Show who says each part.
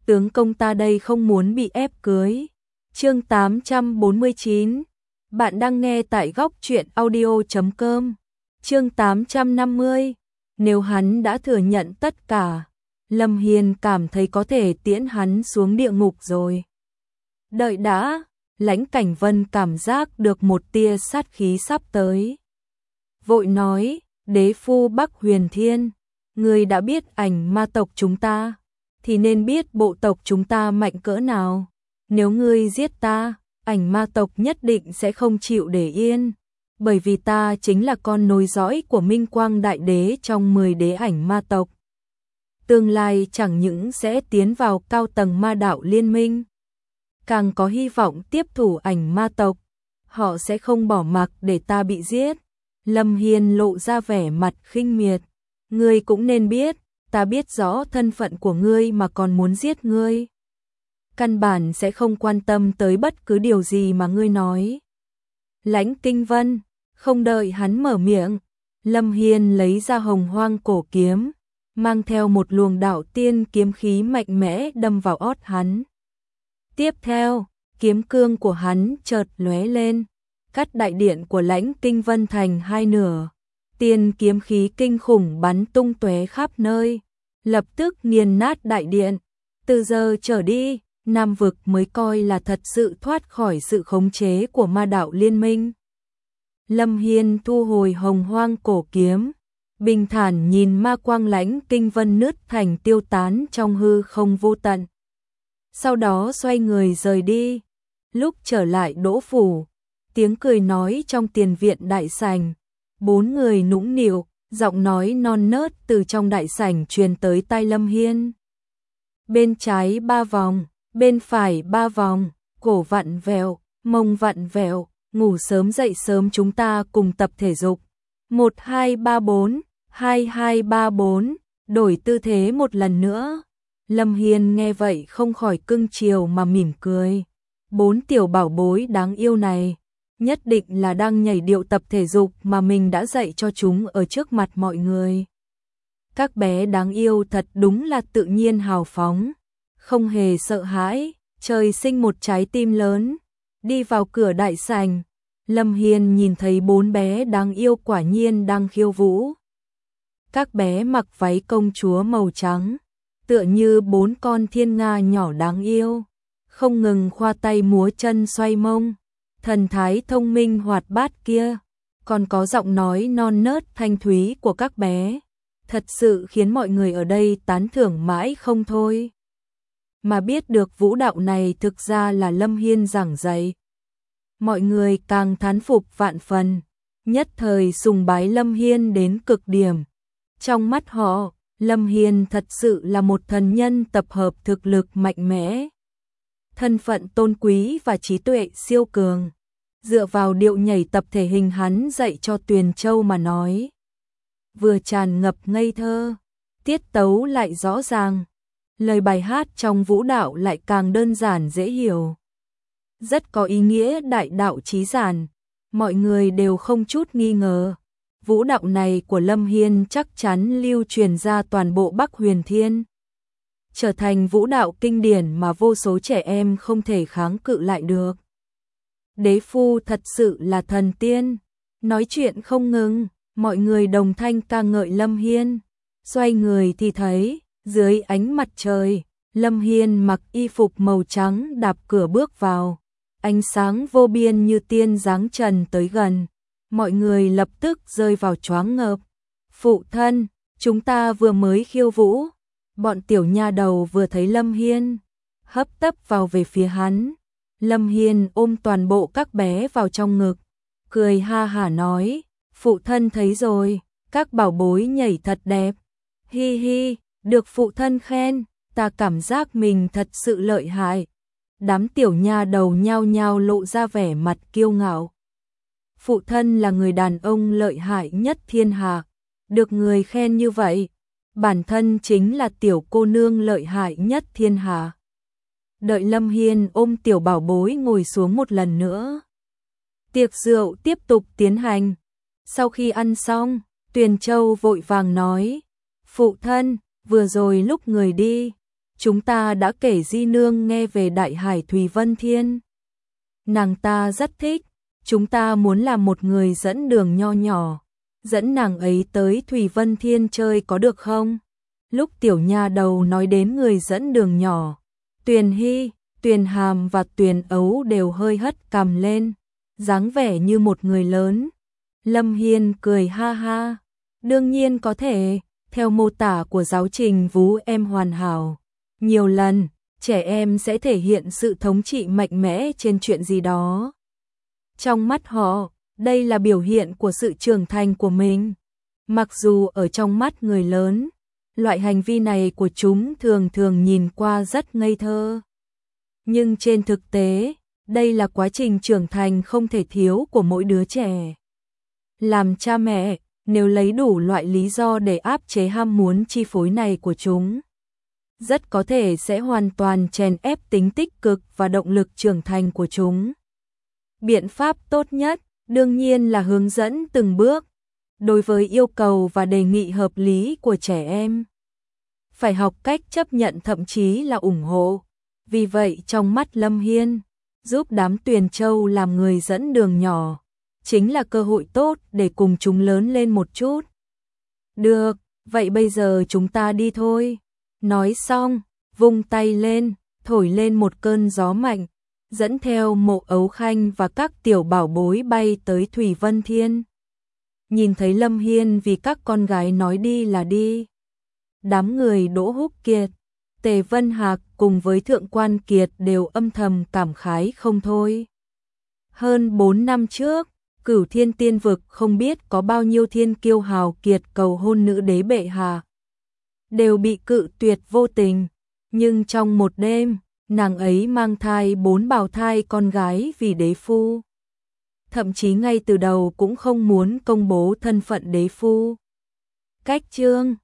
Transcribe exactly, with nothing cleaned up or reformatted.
Speaker 1: tướng công ta đây không muốn bị ép cưới. Chương tám trăm bốn mươi chín. Bạn đang nghe tại góc truyện audio chấm com. Chương tám trăm năm mươi. Nếu hắn đã thừa nhận tất cả, Lâm Hiên cảm thấy có thể tiễn hắn xuống địa ngục rồi. Đợi đã, Lãnh Cảnh Vân cảm giác được một tia sát khí sắp tới. Vội nói, đế phu Bắc Huyền Thiên, người đã biết ảnh ma tộc chúng ta, thì nên biết bộ tộc chúng ta mạnh cỡ nào. Nếu ngươi giết ta, ảnh ma tộc nhất định sẽ không chịu để yên, bởi vì ta chính là con nối dõi của Minh Quang Đại Đế trong mười đế ảnh ma tộc. Tương lai chẳng những sẽ tiến vào cao tầng ma đạo liên minh, càng có hy vọng tiếp thủ ảnh ma tộc, họ sẽ không bỏ mặc để ta bị giết. Lâm Hiên lộ ra vẻ mặt khinh miệt, ngươi cũng nên biết, ta biết rõ thân phận của ngươi mà còn muốn giết ngươi. Căn bản sẽ không quan tâm tới bất cứ điều gì mà ngươi nói. Lãnh Kinh Vân, không đợi hắn mở miệng, Lâm Hiên lấy ra Hồng Hoang cổ kiếm, mang theo một luồng đạo tiên kiếm khí mạnh mẽ đâm vào ót hắn. Tiếp theo, kiếm cương của hắn chợt lóe lên, cắt đại điện của Lãnh Kinh Vân thành hai nửa. Tiên kiếm khí kinh khủng bắn tung tóe khắp nơi, lập tức nghiền nát đại điện. Từ giờ trở đi, Nam vực mới coi là thật sự thoát khỏi sự khống chế của ma đạo liên minh. Lâm Hiên thu hồi Hồng Hoang cổ kiếm, bình thản nhìn ma quang Lãnh Kinh Vân nứt thành tiêu tán trong hư không vô tận. Sau đó xoay người rời đi. Lúc trở lại Đỗ phủ, tiếng cười nói trong tiền viện đại sảnh, bốn người nũng nịu, giọng nói non nớt từ trong đại sảnh truyền tới tai Lâm Hiên. Bên trái ba vòng, bên phải ba vòng, cổ vặn vẹo, mông vặn vẹo, ngủ sớm dậy sớm chúng ta cùng tập thể dục. một hai ba bốn, hai hai ba bốn, đổi tư thế một lần nữa. Lâm Hiên nghe vậy không khỏi cưng chiều mà mỉm cười. Bốn tiểu bảo bối đáng yêu này, nhất định là đang nhảy điệu tập thể dục mà mình đã dạy cho chúng ở trước mặt mọi người. Các bé đáng yêu thật đúng là tự nhiên hào phóng, không hề sợ hãi, trời sinh một trái tim lớn. Đi vào cửa đại sảnh, Lâm Hiên nhìn thấy bốn bé đáng yêu quả nhiên đang khiêu vũ. Các bé mặc váy công chúa màu trắng, tựa như bốn con thiên nga nhỏ đáng yêu, không ngừng khoa tay múa chân xoay mông. Thần thái thông minh hoạt bát kia, còn có giọng nói non nớt thanh thúy của các bé, thật sự khiến mọi người ở đây tán thưởng mãi không thôi. Mà biết được vũ đạo này thực ra là Lâm Hiên giảng dạy, mọi người càng thán phục vạn phần, nhất thời sùng bái Lâm Hiên đến cực điểm. Trong mắt họ, Lâm Hiên thật sự là một thần nhân tập hợp thực lực mạnh mẽ, thân phận tôn quý và trí tuệ siêu cường. Dựa vào điệu nhảy tập thể hình hắn dạy cho Tuyền Châu mà nói, vừa tràn ngập ngây thơ, tiết tấu lại rõ ràng, lời bài hát trong vũ đạo lại càng đơn giản dễ hiểu, rất có ý nghĩa đại đạo chí giản. Mọi người đều không chút nghi ngờ, vũ đạo này của Lâm Hiên chắc chắn lưu truyền ra toàn bộ Bắc Huyền Thiên, trở thành vũ đạo kinh điển mà vô số trẻ em không thể kháng cự lại được. Đế phu thật sự là thần tiên. Nói chuyện không ngừng, mọi người đồng thanh ca ngợi Lâm Hiên. Xoay người thì thấy, dưới ánh mặt trời, Lâm Hiên mặc y phục màu trắng đạp cửa bước vào. Ánh sáng vô biên như tiên giáng trần tới gần. Mọi người lập tức rơi vào choáng ngợp. Phụ thân, chúng ta vừa mới khiêu vũ. Bọn tiểu nha đầu vừa thấy Lâm Hiên, hấp tấp vào về phía hắn. Lâm Hiên ôm toàn bộ các bé vào trong ngực, cười ha hả nói, phụ thân thấy rồi, các bảo bối nhảy thật đẹp. Hi hi, được phụ thân khen, ta cảm giác mình thật sự lợi hại. Đám tiểu nha đầu nhao nhao lộ ra vẻ mặt kiêu ngạo. Phụ thân là người đàn ông lợi hại nhất thiên hạ, được người khen như vậy, bản thân chính là tiểu cô nương lợi hại nhất thiên hạ. Đợi Lâm Hiên ôm tiểu bảo bối ngồi xuống một lần nữa. Tiệc rượu tiếp tục tiến hành. Sau khi ăn xong, Tuyền Châu vội vàng nói, phụ thân, vừa rồi lúc người đi, chúng ta đã kể Di Nương nghe về Đại Hải Thùy Vân Thiên. Nàng ta rất thích, chúng ta muốn làm một người dẫn đường nho nhỏ, dẫn nàng ấy tới Thùy Vân Thiên chơi có được không? Lúc tiểu nha đầu nói đến người dẫn đường nhỏ, Tuyền Hy, Tuyền Hàm và Tuyền Ấu đều hơi hất cằm lên, dáng vẻ như một người lớn. Lâm Hiên cười ha ha, đương nhiên có thể, theo mô tả của giáo trình vú em hoàn hảo. Nhiều lần, trẻ em sẽ thể hiện sự thống trị mạnh mẽ trên chuyện gì đó. Trong mắt họ, đây là biểu hiện của sự trưởng thành của mình. Mặc dù ở trong mắt người lớn, loại hành vi này của chúng thường thường nhìn qua rất ngây thơ. Nhưng trên thực tế, đây là quá trình trưởng thành không thể thiếu của mỗi đứa trẻ. Làm cha mẹ, nếu lấy đủ loại lý do để áp chế ham muốn chi phối này của chúng, rất có thể sẽ hoàn toàn chèn ép tính tích cực và động lực trưởng thành của chúng. Biện pháp tốt nhất, đương nhiên là hướng dẫn từng bước, đối với yêu cầu và đề nghị hợp lý của trẻ em. Phải học cách chấp nhận thậm chí là ủng hộ. Vì vậy trong mắt Lâm Hiên, giúp đám Tuyền Châu làm người dẫn đường nhỏ, chính là cơ hội tốt để cùng chúng lớn lên một chút. Được, vậy bây giờ chúng ta đi thôi. Nói xong, vung tay lên, thổi lên một cơn gió mạnh, dẫn theo Mộ Ấu Khanh và các tiểu bảo bối bay tới Thùy Vân Thiên. Nhìn thấy Lâm Hiên vì các con gái nói đi là đi, đám người Đỗ Húc Kiệt, Tề Vân Hạc cùng với Thượng Quan Kiệt đều âm thầm cảm khái không thôi. Hơn bốn năm trước, Cửu Thiên Tiên Vực không biết có bao nhiêu thiên kiêu hào kiệt cầu hôn nữ đế bệ hạ, đều bị cự tuyệt vô tình, nhưng trong một đêm, nàng ấy mang thai bốn bào thai con gái vì đế phu. Thậm chí ngay từ đầu cũng không muốn công bố thân phận đế phu. Cách chương